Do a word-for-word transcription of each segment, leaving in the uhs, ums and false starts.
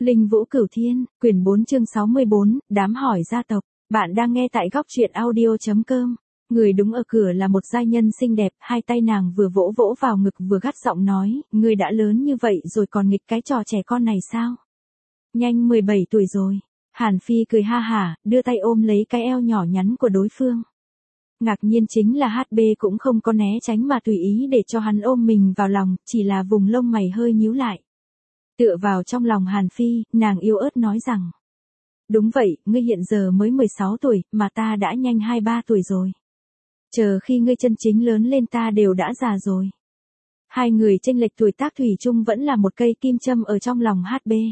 Linh Vũ Cửu Thiên, quyển bốn chương sáu mươi bốn, đám hỏi gia tộc. Bạn đang nghe tại góc truyện audio.com. Người đứng ở cửa là một giai nhân xinh đẹp, hai tay nàng vừa vỗ vỗ vào ngực vừa gắt giọng nói, ngươi đã lớn như vậy rồi còn nghịch cái trò trẻ con này sao? Nhanh mười bảy tuổi rồi. Hàn Phi cười ha hả, đưa tay ôm lấy cái eo nhỏ nhắn của đối phương. Ngạc nhiên chính là hát bê cũng không có né tránh mà tùy ý để cho hắn ôm mình vào lòng, chỉ là vùng lông mày hơi nhíu lại. Tựa vào trong lòng Hàn Phi, nàng yếu ớt nói rằng. Đúng vậy, ngươi hiện giờ mới mười sáu tuổi, mà ta đã nhanh hai mươi ba tuổi rồi. Chờ khi ngươi chân chính lớn lên ta đều đã già rồi. Hai người chênh lệch tuổi tác thủy chung vẫn là một cây kim châm ở trong lòng hát bê.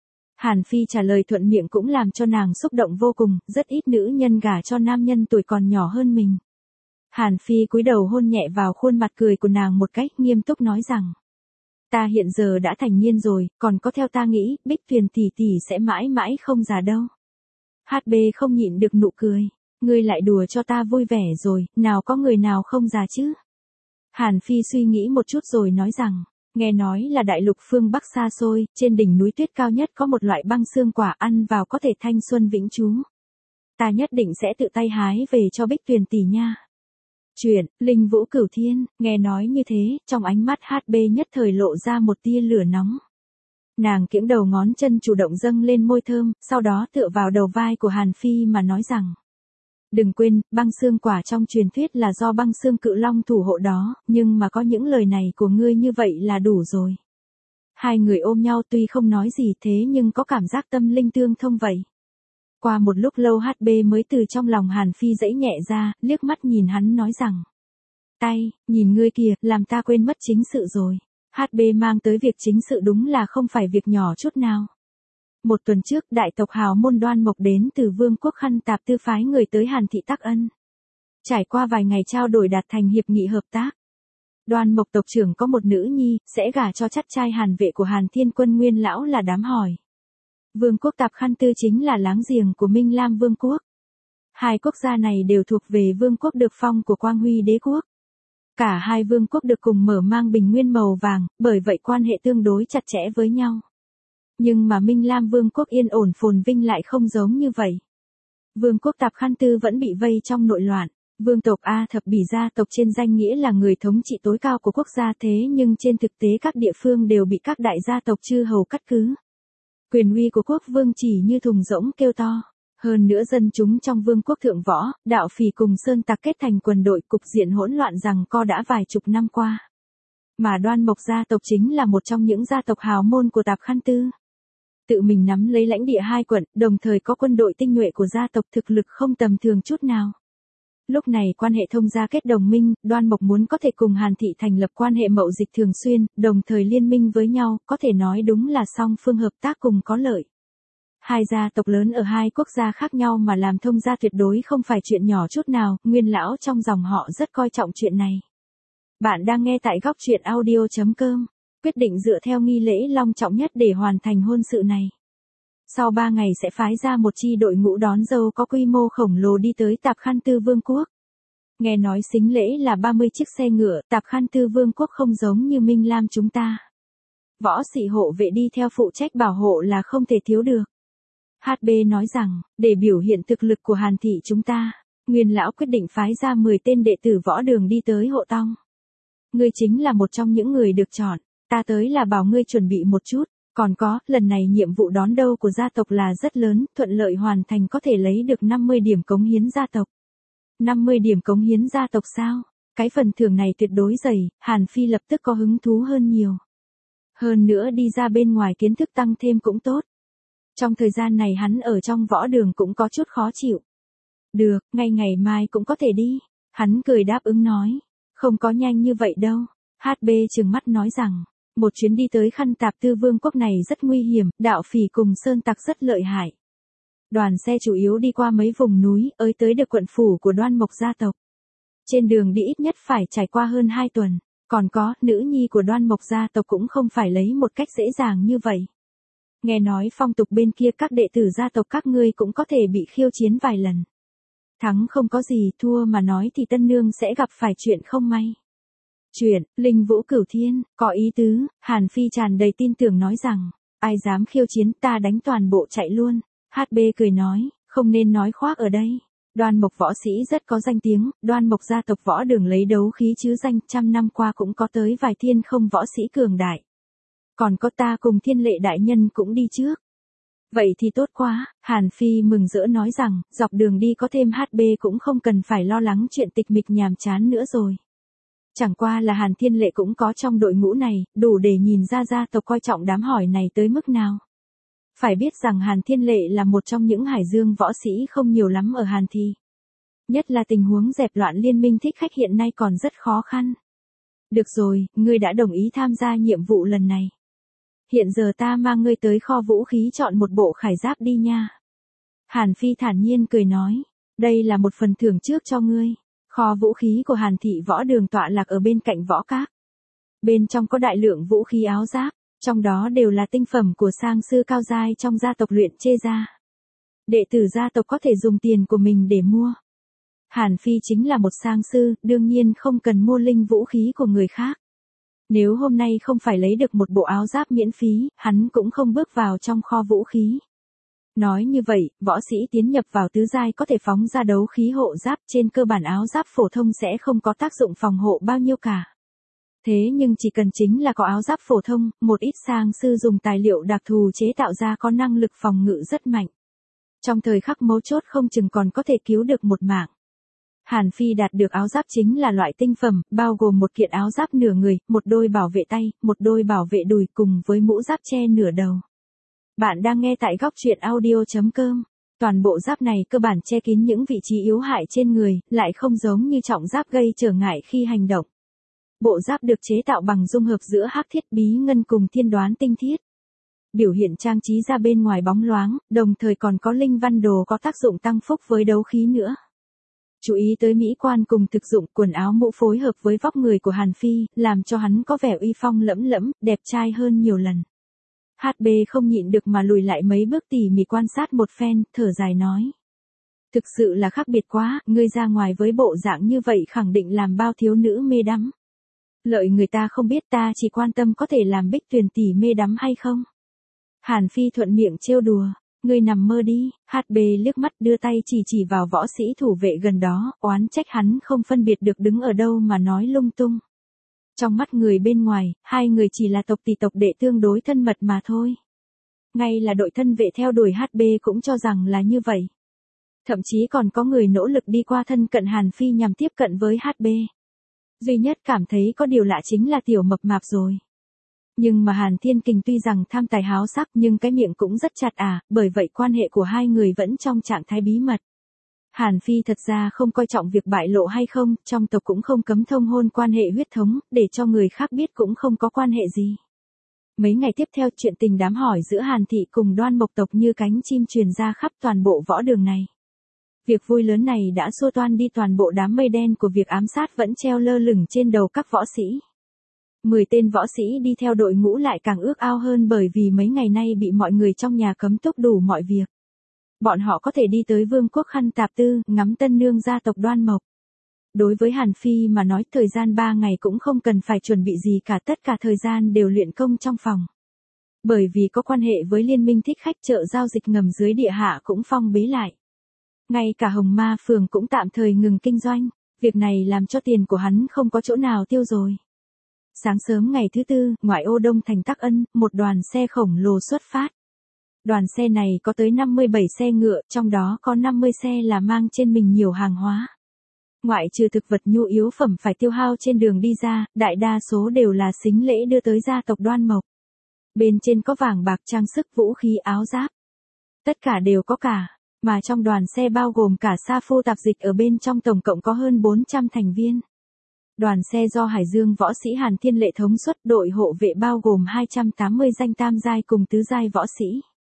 Hàn Phi trả lời thuận miệng cũng làm cho nàng xúc động vô cùng, rất ít nữ nhân gả cho nam nhân tuổi còn nhỏ hơn mình. Hàn Phi cúi đầu hôn nhẹ vào khuôn mặt cười của nàng một cách nghiêm túc nói rằng. Ta hiện giờ đã thành niên rồi, còn có theo ta nghĩ, Bích Tuyền tỷ tỷ sẽ mãi mãi không già đâu. hát bê không nhịn được nụ cười. Ngươi lại đùa cho ta vui vẻ rồi, nào có người nào không già chứ? Hàn Phi suy nghĩ một chút rồi nói rằng, nghe nói là đại lục phương Bắc xa xôi, trên đỉnh núi tuyết cao nhất có một loại băng xương quả ăn vào có thể thanh xuân vĩnh trú. Ta nhất định sẽ tự tay hái về cho Bích Tuyền tỷ nha. Chuyện, Linh Vũ Cửu Thiên, nghe nói như thế, trong ánh mắt hát bê nhất thời lộ ra một tia lửa nóng. Nàng kiễng đầu ngón chân chủ động dâng lên môi thơm, sau đó tựa vào đầu vai của Hàn Phi mà nói rằng. Đừng quên, băng xương quả trong truyền thuyết là do băng xương cự long thủ hộ đó, nhưng mà có những lời này của ngươi như vậy là đủ rồi. Hai người ôm nhau tuy không nói gì thế nhưng có cảm giác tâm linh tương thông vậy. Qua một lúc lâu hát bê mới từ trong lòng Hàn Phi dãy nhẹ ra, liếc mắt nhìn hắn nói rằng. Tay, nhìn ngươi kìa, làm ta quên mất chính sự rồi. hát bê mang tới việc chính sự đúng là không phải việc nhỏ chút nào. Một tuần trước đại tộc hào môn Đoan Mộc đến từ vương quốc Khăn Tạp Tư phái người tới Hàn Thị Tắc Ân. Trải qua vài ngày trao đổi đạt thành hiệp nghị hợp tác. Đoan Mộc tộc trưởng có một nữ nhi, sẽ gả cho chắt trai Hàn vệ của Hàn Thiên Quân Nguyên lão là đám hỏi. Vương quốc Tạp Khăn Tư chính là láng giềng của Minh Lam Vương quốc. Hai quốc gia này đều thuộc về vương quốc được phong của Quang Huy đế quốc. Cả hai vương quốc được cùng mở mang bình nguyên màu vàng, bởi vậy quan hệ tương đối chặt chẽ với nhau. Nhưng mà Minh Lam Vương quốc yên ổn phồn vinh lại không giống như vậy. Vương quốc Tạp Khăn Tư vẫn bị vây trong nội loạn. Vương tộc A Thập Bỉ gia tộc trên danh nghĩa là người thống trị tối cao của quốc gia thế nhưng trên thực tế các địa phương đều bị các đại gia tộc chư hầu cắt cứ. Quyền uy của quốc vương chỉ như thùng rỗng kêu to. Hơn nữa dân chúng trong vương quốc thượng võ, đạo phỉ cùng sơn tặc kết thành quần đội, cục diện hỗn loạn rằng co đã vài chục năm qua. Mà Đoan Mộc gia tộc chính là một trong những gia tộc hào môn của Tạp Khăn Tư. Tự mình nắm lấy lãnh địa hai quận, đồng thời có quân đội tinh nhuệ của gia tộc thực lực không tầm thường chút nào. Lúc này quan hệ thông gia kết đồng minh, Đoan Mộc muốn có thể cùng Hàn Thị thành lập quan hệ mậu dịch thường xuyên, đồng thời liên minh với nhau, có thể nói đúng là song phương hợp tác cùng có lợi. Hai gia tộc lớn ở hai quốc gia khác nhau mà làm thông gia tuyệt đối không phải chuyện nhỏ chút nào, Nguyên lão trong dòng họ rất coi trọng chuyện này. Bạn đang nghe tại góc truyện audio.com. Quyết định dựa theo nghi lễ long trọng nhất để hoàn thành hôn sự này. Sau ba ngày sẽ phái ra một chi đội ngũ đón dâu có quy mô khổng lồ đi tới Tạp Khăn Tư Vương quốc. Nghe nói sính lễ là ba mươi chiếc xe ngựa, Tạp Khăn Tư Vương quốc không giống như Minh Lam chúng ta. Võ sĩ hộ vệ đi theo phụ trách bảo hộ là không thể thiếu được. hát bê nói rằng, để biểu hiện thực lực của Hàn Thị chúng ta, Nguyên lão quyết định phái ra mười tên đệ tử võ đường đi tới hộ tong. Ngươi chính là một trong những người được chọn. Ta tới là bảo ngươi chuẩn bị một chút, còn có, lần này nhiệm vụ đón dâu của gia tộc là rất lớn, thuận lợi hoàn thành có thể lấy được năm mươi điểm cống hiến gia tộc. năm mươi điểm cống hiến gia tộc sao? Cái phần thưởng này tuyệt đối dày, Hàn Phi lập tức có hứng thú hơn nhiều. Hơn nữa đi ra bên ngoài kiến thức tăng thêm cũng tốt. Trong thời gian này hắn ở trong võ đường cũng có chút khó chịu. Được, ngay ngày mai cũng có thể đi. Hắn cười đáp ứng nói, không có nhanh như vậy đâu. hát bê trừng mắt nói rằng. Một chuyến đi tới Khăn Tạp Tư Vương quốc này rất nguy hiểm, đạo phỉ cùng sơn tặc rất lợi hại. Đoàn xe chủ yếu đi qua mấy vùng núi, ới tới được quận phủ của Đoan Mộc gia tộc. Trên đường đi ít nhất phải trải qua hơn hai tuần, còn có, nữ nhi của Đoan Mộc gia tộc cũng không phải lấy một cách dễ dàng như vậy. Nghe nói phong tục bên kia các đệ tử gia tộc các ngươi cũng có thể bị khiêu chiến vài lần. Thắng không có gì, thua mà nói thì tân nương sẽ gặp phải chuyện không may. Chuyện, Linh Vũ Cửu Thiên, có ý tứ, Hàn Phi tràn đầy tin tưởng nói rằng, ai dám khiêu chiến ta đánh toàn bộ chạy luôn. hát bê cười nói, không nên nói khoác ở đây. Đoan Mộc võ sĩ rất có danh tiếng, Đoan Mộc gia tộc võ đường lấy đấu khí chứ danh, trăm năm qua cũng có tới vài thiên không võ sĩ cường đại. Còn có ta cùng Thiên Lệ đại nhân cũng đi trước. Vậy thì tốt quá, Hàn Phi mừng rỡ nói rằng, dọc đường đi có thêm hát bê cũng không cần phải lo lắng chuyện tịch mịch nhàm chán nữa rồi. Chẳng qua là Hàn Thiên Lệ cũng có trong đội ngũ này, đủ để nhìn ra gia tộc coi trọng đám hỏi này tới mức nào. Phải biết rằng Hàn Thiên Lệ là một trong những hải dương võ sĩ không nhiều lắm ở Hàn Thị. Nhất là tình huống dẹp loạn liên minh thích khách hiện nay còn rất khó khăn. Được rồi, ngươi đã đồng ý tham gia nhiệm vụ lần này. Hiện giờ ta mang ngươi tới kho vũ khí chọn một bộ khải giáp đi nha. Hàn Phi thản nhiên cười nói, đây là một phần thưởng trước cho ngươi. Kho vũ khí của Hàn Thị võ đường tọa lạc ở bên cạnh võ các. Bên trong có đại lượng vũ khí áo giáp, trong đó đều là tinh phẩm của sang sư cao giai trong gia tộc luyện chê gia. Đệ tử gia tộc có thể dùng tiền của mình để mua. Hàn Phi chính là một sang sư, đương nhiên không cần mua linh vũ khí của người khác. Nếu hôm nay không phải lấy được một bộ áo giáp miễn phí, hắn cũng không bước vào trong kho vũ khí. Nói như vậy, võ sĩ tiến nhập vào tứ giai có thể phóng ra đấu khí hộ giáp, trên cơ bản áo giáp phổ thông sẽ không có tác dụng phòng hộ bao nhiêu cả. Thế nhưng chỉ cần chính là có áo giáp phổ thông, một ít sang sư dùng tài liệu đặc thù chế tạo ra có năng lực phòng ngự rất mạnh. Trong thời khắc mấu chốt không chừng còn có thể cứu được một mạng. Hàn Phi đạt được áo giáp chính là loại tinh phẩm, bao gồm một kiện áo giáp nửa người, một đôi bảo vệ tay, một đôi bảo vệ đùi cùng với mũ giáp che nửa đầu. Bạn đang nghe tại góc truyện audio chấm com. Toàn bộ giáp này cơ bản che kín những vị trí yếu hại trên người, lại không giống như trọng giáp gây trở ngại khi hành động. Bộ giáp được chế tạo bằng dung hợp giữa hắc thiết bí ngân cùng thiên đoán tinh thiết. Biểu hiện trang trí ra bên ngoài bóng loáng, đồng thời còn có linh văn đồ có tác dụng tăng phúc với đấu khí nữa. Chú ý tới mỹ quan cùng thực dụng, quần áo mũ phối hợp với vóc người của Hàn Phi, làm cho hắn có vẻ uy phong lẫm lẫm, đẹp trai hơn nhiều lần. hát bê không nhịn được mà lùi lại mấy bước tỉ mỉ quan sát một phen, thở dài nói. Thực sự là khác biệt quá, ngươi ra ngoài với bộ dạng như vậy khẳng định làm bao thiếu nữ mê đắm. Lợi người ta không biết, ta chỉ quan tâm có thể làm Bích Tuyền tỷ mê đắm hay không. Hàn Phi thuận miệng trêu đùa, ngươi nằm mơ đi. hát bê liếc mắt đưa tay chỉ chỉ vào võ sĩ thủ vệ gần đó, oán trách hắn không phân biệt được đứng ở đâu mà nói lung tung. Trong mắt người bên ngoài, hai người chỉ là tộc tỷ tộc đệ tương đối thân mật mà thôi. Ngay là đội thân vệ theo đuổi hát bê cũng cho rằng là như vậy. Thậm chí còn có người nỗ lực đi qua thân cận Hàn Phi nhằm tiếp cận với hát bê. Duy nhất cảm thấy có điều lạ chính là tiểu mập mạp rồi. Nhưng mà Hàn Thiên Kình tuy rằng tham tài háo sắc nhưng cái miệng cũng rất chặt à, bởi vậy quan hệ của hai người vẫn trong trạng thái bí mật. Hàn Phi thật ra không coi trọng việc bại lộ hay không, trong tộc cũng không cấm thông hôn quan hệ huyết thống, để cho người khác biết cũng không có quan hệ gì. Mấy ngày tiếp theo chuyện tình đám hỏi giữa Hàn Thị cùng Đoan Mộc tộc như cánh chim truyền ra khắp toàn bộ võ đường này. Việc vui lớn này đã xua toan đi toàn bộ đám mây đen của việc ám sát vẫn treo lơ lửng trên đầu các võ sĩ. Mười tên võ sĩ đi theo đội ngũ lại càng ước ao hơn bởi vì mấy ngày nay bị mọi người trong nhà cấm túc đủ mọi việc. Bọn họ có thể đi tới vương quốc Khăn Tạp Tư, ngắm tân nương gia tộc Đoan Mộc. Đối với Hàn Phi mà nói thời gian ba ngày cũng không cần phải chuẩn bị gì cả, tất cả thời gian đều luyện công trong phòng. Bởi vì có quan hệ với liên minh thích khách, chợ giao dịch ngầm dưới địa hạ cũng phong bế lại. Ngay cả Hồng Ma phường cũng tạm thời ngừng kinh doanh, việc này làm cho tiền của hắn không có chỗ nào tiêu rồi. Sáng sớm ngày thứ tư, ngoại ô Đông thành Tắc Ân, một đoàn xe khổng lồ xuất phát. Đoàn xe này có tới năm mươi bảy xe ngựa, trong đó có năm mươi xe là mang trên mình nhiều hàng hóa. Ngoại trừ thực vật nhu yếu phẩm phải tiêu hao trên đường đi ra, đại đa số đều là sính lễ đưa tới gia tộc Đoan Mộc. Bên trên có vàng bạc trang sức, vũ khí, áo giáp. Tất cả đều có cả, mà trong đoàn xe bao gồm cả sa phu tạp dịch ở bên trong, tổng cộng có hơn bốn trăm thành viên. Đoàn xe do Hải Dương võ sĩ Hàn Thiên Lệ thống suất, đội hộ vệ bao gồm hai trăm tám mươi danh tam giai cùng tứ giai võ sĩ.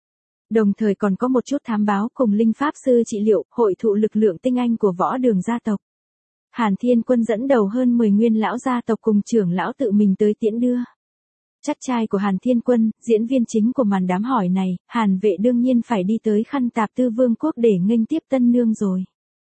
Đồng thời còn có một chút thám báo cùng linh pháp sư trị liệu, hội thụ lực lượng tinh anh của võ đường gia tộc. Hàn Thiên Quân dẫn đầu hơn mười nguyên lão gia tộc cùng trưởng lão tự mình tới tiễn đưa. Chắc trai của Hàn Thiên Quân, diễn viên chính của màn đám hỏi này, Hàn Vệ đương nhiên phải đi tới Khăn Tạp Tư vương quốc để nghênh tiếp tân nương rồi.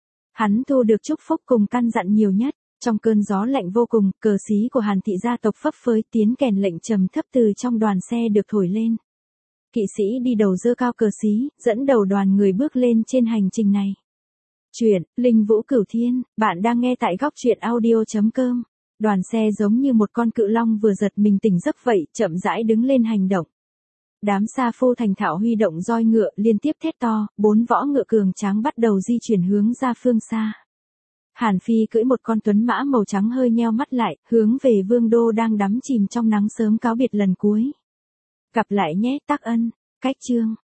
Hắn thu được chúc phúc cùng căn dặn nhiều nhất. Trong cơn gió lạnh vô cùng, cờ xí của Hàn Thị gia tộc phấp phới, tiếng kèn lệnh trầm thấp từ trong đoàn xe được thổi lên. Kỵ sĩ đi đầu giơ cao cờ xí, dẫn đầu đoàn người bước lên trên hành trình này. Chuyện, Linh Vũ Cửu Thiên, bạn đang nghe tại góc truyện audio chấm com. Đoàn xe giống như một con cự long vừa giật mình tỉnh giấc vậy, chậm rãi đứng lên hành động. Đám sa phu thành thạo huy động roi ngựa liên tiếp thét to, bốn võ ngựa cường tráng bắt đầu di chuyển hướng ra phương xa. Hàn Phi cưỡi một con tuấn mã màu trắng hơi nheo mắt lại, hướng về Vương đô đang đắm chìm trong nắng sớm cáo biệt lần cuối. Gặp lại nhé Tắc Ân, cách chương.